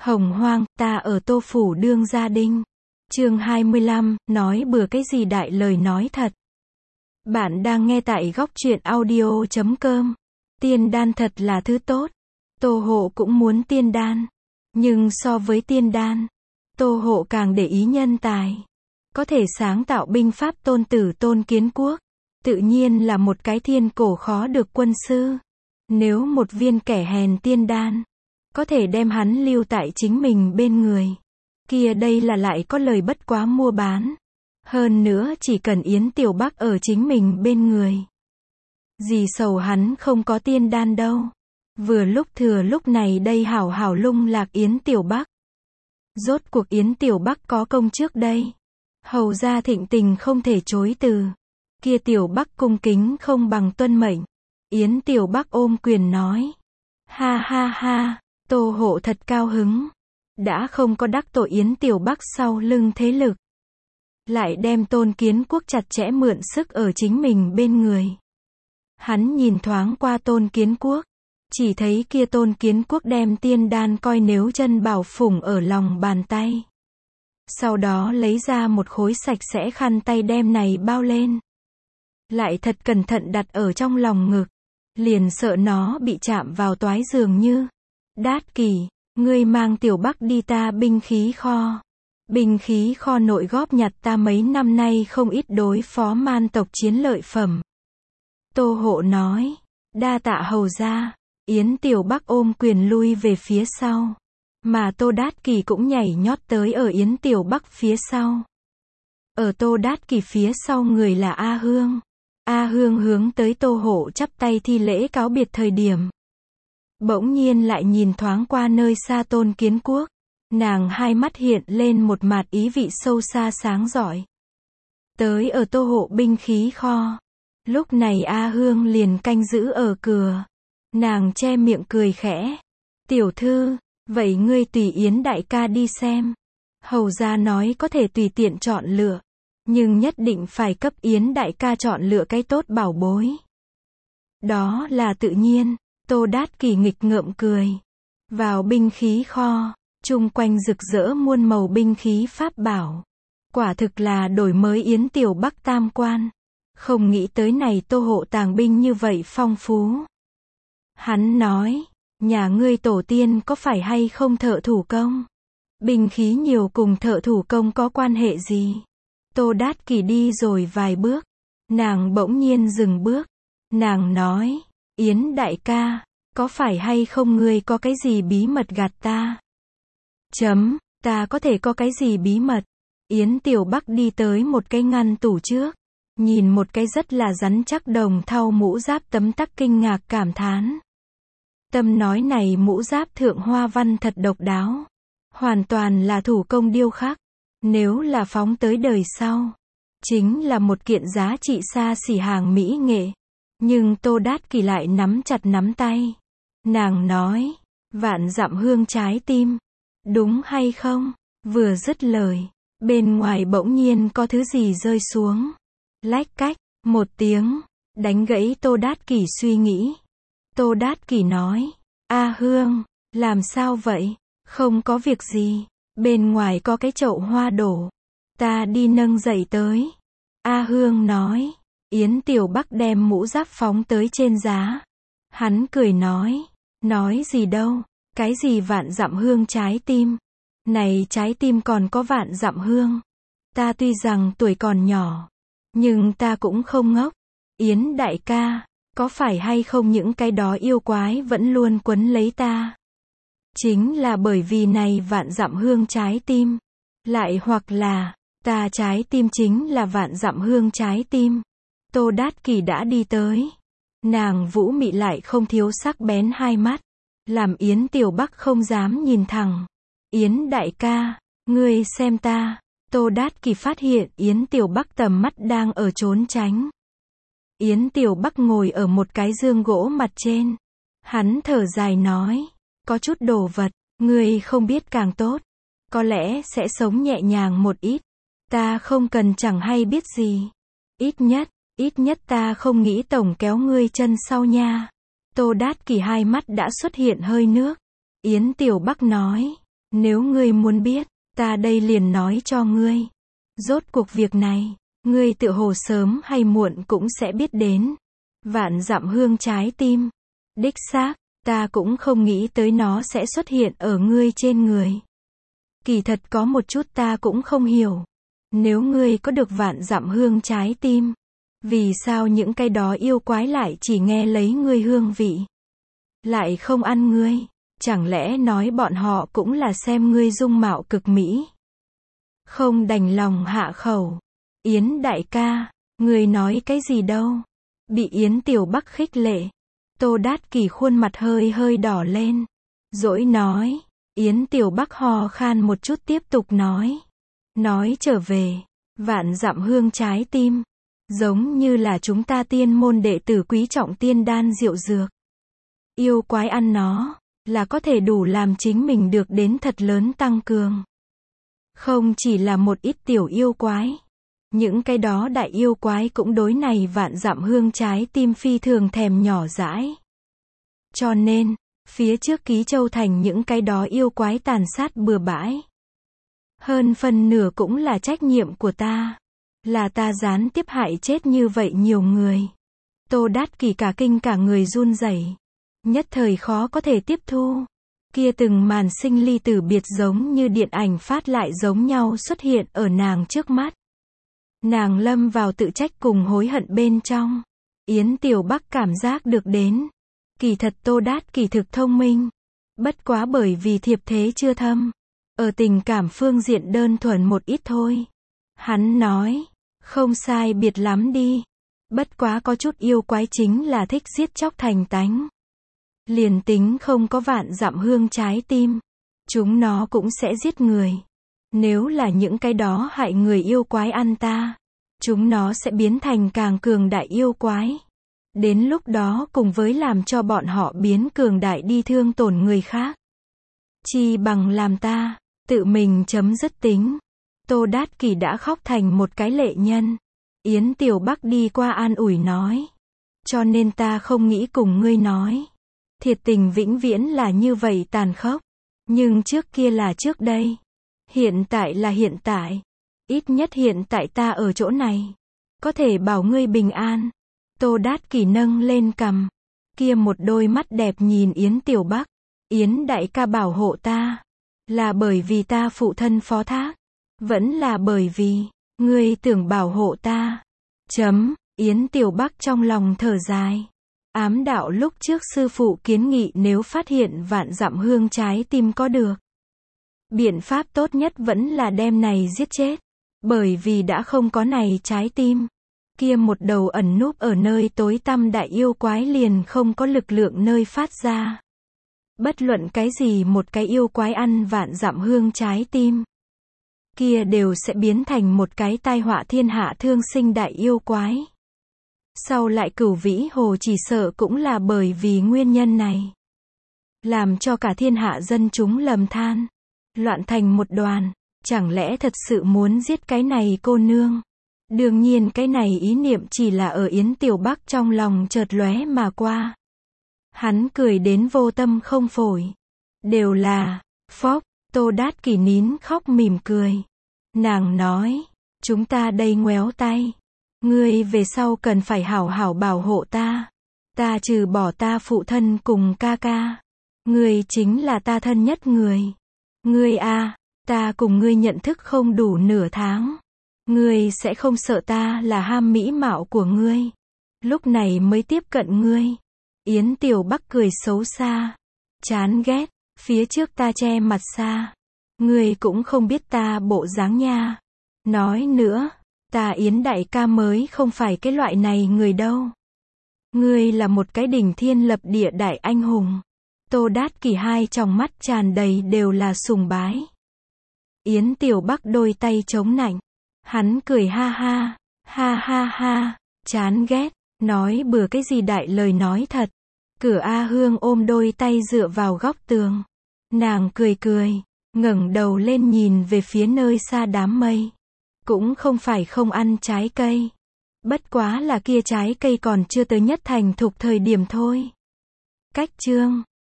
Hồng hoang, ta ở Tô Phủ đương gia đinh. Chương 25, nói bừa cái gì đại lời nói thật. Bạn đang nghe tại góc truyện audio.com. Tiên đan thật là thứ tốt. Tô Hộ cũng muốn tiên đan. Nhưng so với tiên đan, Tô Hộ càng để ý nhân tài. Có thể sáng tạo binh pháp tôn tử Tôn Kiến Quốc. Tự nhiên là một cái thiên cổ khó được quân sư. Nếu một viên kẻ hèn tiên đan có thể đem hắn lưu tại chính mình bên người, kia đây là lại có lời bất quá mua bán. Hơn nữa chỉ cần Yến Tiểu Bắc ở chính mình bên người, gì sầu hắn không có tiên đan đâu. Vừa lúc thừa lúc này đây hảo hảo lung lạc Yến Tiểu Bắc. Rốt cuộc Yến Tiểu Bắc có công trước đây, hầu ra thịnh tình không thể chối từ. Kia Tiểu Bắc cung kính không bằng tuân mệnh. Yến Tiểu Bắc ôm quyền nói, ha ha ha, Tô Hộ thật cao hứng. Đã không có đắc tội Yến Tiểu Bắc sau lưng thế lực, lại đem Tôn Kiến Quốc chặt chẽ mượn sức ở chính mình bên người. Hắn nhìn thoáng qua Tôn Kiến Quốc, chỉ thấy kia Tôn Kiến Quốc đem tiên đan coi nếu chân bảo phủng ở lòng bàn tay. Sau đó lấy ra một khối sạch sẽ khăn tay đem này bao lên. Lại thật cẩn thận đặt ở trong lòng ngực. Liền sợ nó bị chạm vào toái dường như. Đát Kỷ, ngươi mang Tiểu Bắc đi ta binh khí kho. Binh khí kho nội góp nhặt ta mấy năm nay không ít đối phó man tộc chiến lợi phẩm. Tô Hộ nói, đa tạ hầu gia. Yến Tiểu Bắc ôm quyền lui về phía sau. Mà Tô Đát Kỷ cũng nhảy nhót tới ở Yến Tiểu Bắc phía sau. Ở Tô Đát Kỷ phía sau người là A Hương. A Hương hướng tới Tô Hộ chắp tay thi lễ cáo biệt thời điểm, bỗng nhiên lại nhìn thoáng qua nơi xa Tôn Kiến Quốc. Nàng hai mắt hiện lên một mạt ý vị sâu xa sáng rọi. Tới ở Tô Hộ binh khí kho. Lúc này A Hương liền canh giữ ở cửa. Nàng che miệng cười khẽ. Tiểu thư, vậy ngươi tùy Yến đại ca đi xem. Hầu gia nói có thể tùy tiện chọn lựa, nhưng nhất định phải cấp Yến đại ca chọn lựa cái tốt bảo bối. Đó là tự nhiên. Tô Đát Kỷ nghịch ngợm cười. Vào binh khí kho, chung quanh rực rỡ muôn màu binh khí pháp bảo. Quả thực là đổi mới Yến Tiểu Bắc tam quan. Không nghĩ tới này Tô Hộ tàng binh như vậy phong phú. Hắn nói, nhà ngươi tổ tiên có phải hay không thợ thủ công? Binh khí nhiều cùng thợ thủ công có quan hệ gì? Tô Đát Kỷ đi rồi vài bước, nàng bỗng nhiên dừng bước. Nàng nói, Yến đại ca, có phải hay không ngươi có cái gì bí mật gạt ta? Ta có thể có cái gì bí mật? Yến Tiểu Bắc đi tới một cái ngăn tủ trước, nhìn một cái rất là rắn chắc đồng thau mũ giáp tấm tắc kinh ngạc cảm thán. Tâm nói này mũ giáp thượng hoa văn thật độc đáo, hoàn toàn là thủ công điêu khắc. Nếu là phóng tới đời sau, chính là một kiện giá trị xa xỉ hàng mỹ nghệ. Nhưng Tô Đát Kỷ lại nắm chặt nắm tay. Nàng nói, vạn dặm hương trái tim, đúng hay không? Vừa dứt lời, bên ngoài bỗng nhiên có thứ gì rơi xuống. Lách cách, một tiếng, đánh gãy Tô Đát Kỷ suy nghĩ. Tô Đát Kỷ nói, A Hương, làm sao vậy? Không có việc gì, bên ngoài có cái chậu hoa đổ, ta đi nâng dậy tới. A Hương nói. Yến Tiểu Bắc đem mũ giáp phóng tới trên giá. Hắn cười nói gì đâu, cái gì vạn dặm hương trái tim. Này trái tim còn có vạn dặm hương. Ta tuy rằng tuổi còn nhỏ, nhưng ta cũng không ngốc. Yến đại ca, có phải hay không những cái đó yêu quái vẫn luôn quấn lấy ta? Chính là bởi vì này vạn dặm hương trái tim. Lại hoặc là, ta trái tim chính là vạn dặm hương trái tim. Tô Đát Kỷ đã đi tới. Nàng vũ mị lại không thiếu sắc bén hai mắt, làm Yến Tiểu Bắc không dám nhìn thẳng. Yến đại ca, ngươi xem ta. Tô Đát Kỷ phát hiện Yến Tiểu Bắc tầm mắt đang ở trốn tránh. Yến Tiểu Bắc ngồi ở một cái giường gỗ mặt trên. Hắn thở dài nói, có chút đồ vật, ngươi không biết càng tốt. Có lẽ sẽ sống nhẹ nhàng một ít. Ta không cần chẳng hay biết gì. Ít nhất ta không nghĩ tổng kéo ngươi chân sau nha. Tô Đát Kỷ hai mắt đã xuất hiện hơi nước. Yến Tiểu Bắc nói, Nếu ngươi muốn biết, ta đây liền nói cho ngươi. Rốt cuộc việc này, ngươi tựa hồ sớm hay muộn cũng sẽ biết đến. Vạn dặm hương trái tim. Đích xác, ta cũng không nghĩ tới nó sẽ xuất hiện ở ngươi trên người. Kỳ thật có một chút ta cũng không hiểu. Nếu ngươi có được vạn dặm hương trái tim, vì sao những cái đó yêu quái lại chỉ nghe lấy ngươi hương vị, lại không ăn ngươi? Chẳng lẽ nói bọn họ cũng là xem ngươi dung mạo cực mỹ, không đành lòng hạ khẩu? Yến đại ca, ngươi nói cái gì đâu? Bị Yến Tiểu Bắc khích lệ, Tô Đát Kỷ khuôn mặt hơi hơi đỏ lên, dỗi nói. Yến Tiểu Bắc hò khan một chút tiếp tục nói trở về, vạn dặm hương trái tim, giống như là chúng ta tiên môn đệ tử quý trọng tiên đan diệu dược. Yêu quái ăn nó, là có thể đủ làm chính mình được đến thật lớn tăng cường. Không chỉ là một ít tiểu yêu quái, những cái đó đại yêu quái cũng đối này vạn dặm hương trái tim phi thường thèm nhỏ dãi. Cho nên, phía trước Ký Châu thành những cái đó yêu quái tàn sát bừa bãi, hơn phần nửa cũng là trách nhiệm của ta. Là ta gián tiếp hại chết như vậy nhiều người. Tô Đát Kỷ cả kinh cả người run rẩy, nhất thời khó có thể tiếp thu. Kia từng màn sinh ly tử biệt giống như điện ảnh phát lại giống nhau xuất hiện ở nàng trước mắt. Nàng lâm vào tự trách cùng hối hận bên trong. Yến Tiểu Bắc cảm giác được đến, kỳ thật Tô Đát Kỷ thực thông minh, bất quá bởi vì thiệp thế chưa thâm, ở tình cảm phương diện đơn thuần một ít thôi. Hắn nói, không sai biệt lắm đi. Bất quá có chút yêu quái chính là thích giết chóc thành tánh. Liền tính không có vạn dặm hương trái tim, chúng nó cũng sẽ giết người. Nếu là những cái đó hại người yêu quái ăn ta, chúng nó sẽ biến thành càng cường đại yêu quái. Đến lúc đó cùng với làm cho bọn họ biến cường đại đi thương tổn người khác, chi bằng làm ta tự mình chấm dứt tính. Tô Đát Kỷ đã khóc thành một cái lệ nhân. Yến Tiểu Bắc đi qua an ủi nói, cho nên ta không nghĩ cùng ngươi nói. Thiệt tình vĩnh viễn là như vậy tàn khốc. Nhưng trước kia là trước đây. Hiện tại là hiện tại. Ít nhất hiện tại ta ở chỗ này, có thể bảo ngươi bình an. Tô Đát Kỷ nâng lên cằm, kia một đôi mắt đẹp nhìn Yến Tiểu Bắc. Yến đại ca bảo hộ ta, là bởi vì ta phụ thân phó thác, vẫn là bởi vì ngươi tưởng bảo hộ ta? Yến Tiểu Bắc trong lòng thở dài. Ám đạo lúc trước sư phụ kiến nghị nếu phát hiện vạn dặm hương trái tim có được, biện pháp tốt nhất vẫn là đem này giết chết. Bởi vì đã không có này trái tim, kia một đầu ẩn núp ở nơi tối tăm đại yêu quái liền không có lực lượng nơi phát ra. Bất luận cái gì một cái yêu quái ăn vạn dặm hương trái tim, kia đều sẽ biến thành một cái tai họa thiên hạ thương sinh đại yêu quái. Sau lại Cửu Vĩ Hồ chỉ sợ cũng là bởi vì nguyên nhân này, làm cho cả thiên hạ dân chúng lầm than, loạn thành một đoàn. Chẳng lẽ thật sự muốn giết cái này cô nương? Đương nhiên cái này ý niệm chỉ là ở Yến Tiểu Bắc trong lòng chợt lóe mà qua. Hắn cười đến vô tâm không phổi. Đều là phốc. Tô Đát Kỷ nín khóc mỉm cười. Nàng nói, chúng ta đây ngoéo tay. Ngươi về sau cần phải hảo hảo bảo hộ ta. Ta trừ bỏ ta phụ thân cùng ca ca, ngươi chính là ta thân nhất người. Ngươi a, ta cùng ngươi nhận thức không đủ nửa tháng. Ngươi sẽ không sợ ta là ham mỹ mạo của ngươi, lúc này mới tiếp cận ngươi. Yến Tiểu Bắc cười xấu xa. Chán ghét, phía trước ta che mặt xa, ngươi cũng không biết ta bộ dáng nha. Nói nữa, ta Yến đại ca mới không phải cái loại này người đâu. Ngươi là một cái đỉnh thiên lập địa đại anh hùng. Tô Đát Kỷ hai tròng mắt tràn đầy đều là sùng bái. Yến Tiểu Bắc đôi tay chống nạnh. Hắn cười ha ha, chán ghét, nói bừa cái gì đại lời nói thật. Cửa A Hương ôm đôi tay dựa vào góc tường. Nàng cười, ngẩng đầu lên nhìn về phía nơi xa đám mây. Cũng không phải không ăn trái cây. Bất quá là kia trái cây còn chưa tới nhất thành thục thời điểm thôi. Cách chương